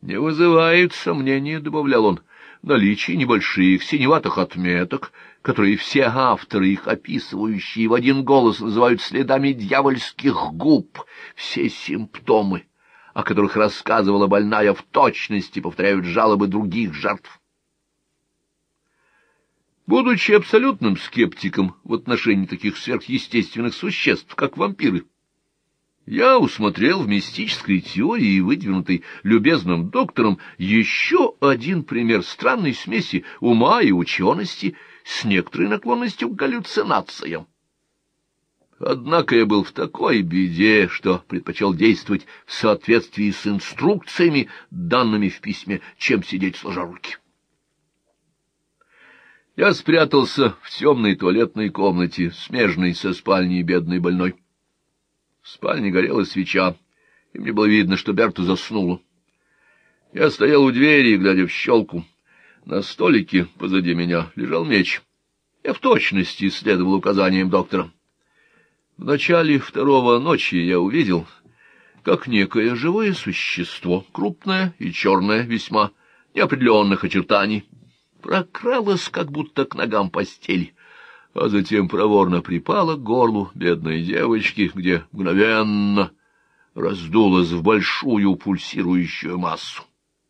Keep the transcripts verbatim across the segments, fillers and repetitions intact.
Не вызывает сомнения, — добавлял он, — наличие небольших синеватых отметок, которые все авторы, их описывающие в один голос, называют следами дьявольских губ. Все симптомы, о которых рассказывала больная, в точности повторяют жалобы других жертв. Будучи абсолютным скептиком в отношении таких сверхъестественных существ, как вампиры, я усмотрел в мистической теории, выдвинутой любезным доктором, еще один пример странной смеси ума и учености с некоторой наклонностью к галлюцинациям. Однако я был в такой беде, что предпочел действовать в соответствии с инструкциями, данными в письме, чем сидеть сложа руки. Я спрятался в темной туалетной комнате, смежной со спальней бедной больной. В спальне горела свеча, и мне было видно, что Берта заснула. Я стоял у двери, глядя в щелку. На столике позади меня лежал меч. Я в точности следовал указаниям доктора. В начале второго ночи я увидел, как некое живое существо, крупное и черное, весьма неопределенных очертаний, прокралось как будто к ногам постели, а затем проворно припала к горлу бедной девочки, где мгновенно раздулась в большую пульсирующую массу.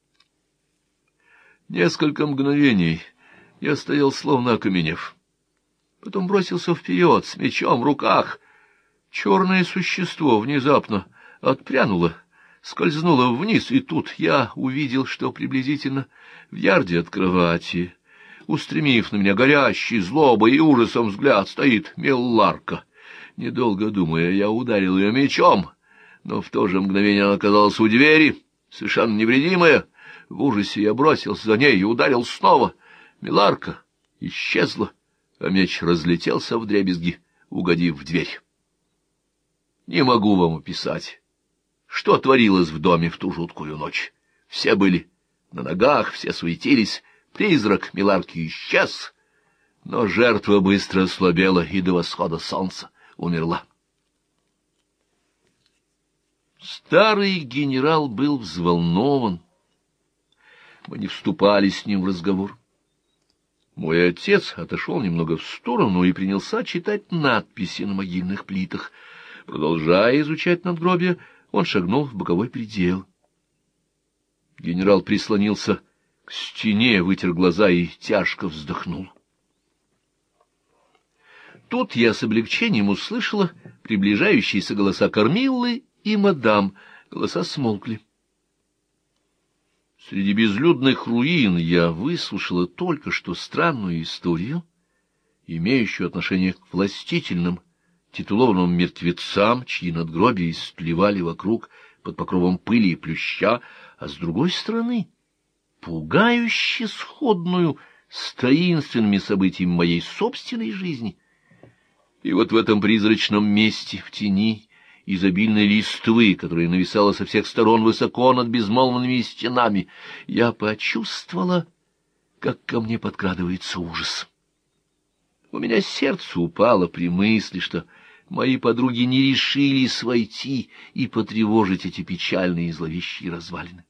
Несколько мгновений я стоял, словно окаменев. Потом бросился вперед с мечом в руках. Черное существо внезапно отпрянуло, скользнуло вниз, и тут я увидел, что приблизительно в ярде от кровати, устремив на меня горящий злобой и ужасом взгляд, стоит Мелларка. Недолго думая, я ударил ее мечом, но в то же мгновение она оказалась у двери, совершенно невредимая. В ужасе я бросился за ней и ударил снова. Мелларка исчезла, а меч разлетелся вдребезги, угодив в дверь. Не могу вам описать, что творилось в доме в ту жуткую ночь. Все были на ногах, все суетились, призрак Мелларки исчез, но жертва быстро ослабела и до восхода солнца умерла. Старый генерал был взволнован. Мы не вступали с ним в разговор. Мой отец отошел немного в сторону и принялся читать надписи на могильных плитах. Продолжая изучать надгробие, он шагнул в боковой предел. Генерал прислонился к стене, вытер глаза и тяжко вздохнул. Тут я с облегчением услышала приближающиеся голоса Кормиллы и мадам. Голоса смолкли. Среди безлюдных руин я выслушала только что странную историю, имеющую отношение к властительным, титулованным мертвецам, чьи надгробия истлевали вокруг под покровом пыли и плюща, а с другой стороны пугающе сходную с таинственными событиями моей собственной жизни. И вот в этом призрачном месте, в тени изобильной листвы, которая нависала со всех сторон высоко над безмолвными стенами, я почувствовала, как ко мне подкрадывается ужас. У меня сердце упало при мысли, что мои подруги не решились войти и потревожить эти печальные и зловещие развалины.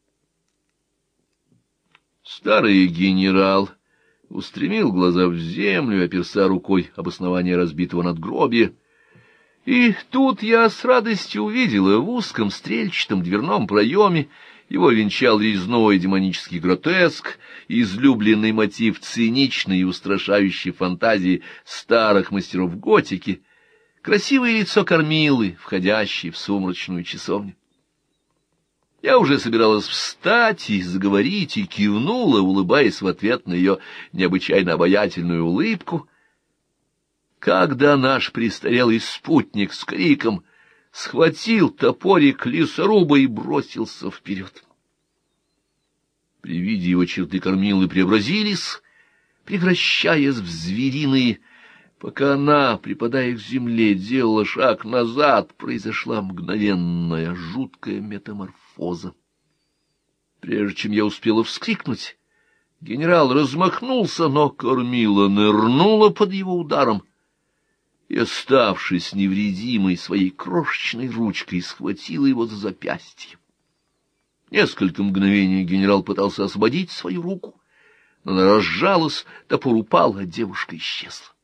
Старый генерал устремил глаза в землю, оперся рукой об основание разбитого надгробия, и тут я с радостью увидела в узком стрельчатом дверном проеме, его венчал резной демонический гротеск, излюбленный мотив циничной и устрашающей фантазии старых мастеров готики, красивое лицо Кормилы, входящей в сумрачную часовню. Я уже собиралась встать и заговорить, и кивнула, улыбаясь в ответ на ее необычайно обаятельную улыбку, когда наш престарелый спутник с криком схватил топорик лесоруба и бросился вперед. При виде его черты Кормилы преобразились, превращаясь в звериные. Пока она, припадая к земле, делала шаг назад, произошла мгновенная, жуткая метаморфоза. Прежде чем я успела вскрикнуть, генерал размахнулся, но Кормила нырнула под его ударом и, оставшись невредимой, своей крошечной ручкой схватила его за запястье. Несколько мгновений генерал пытался освободить свою руку, но она разжалась, топор упал, а девушка исчезла.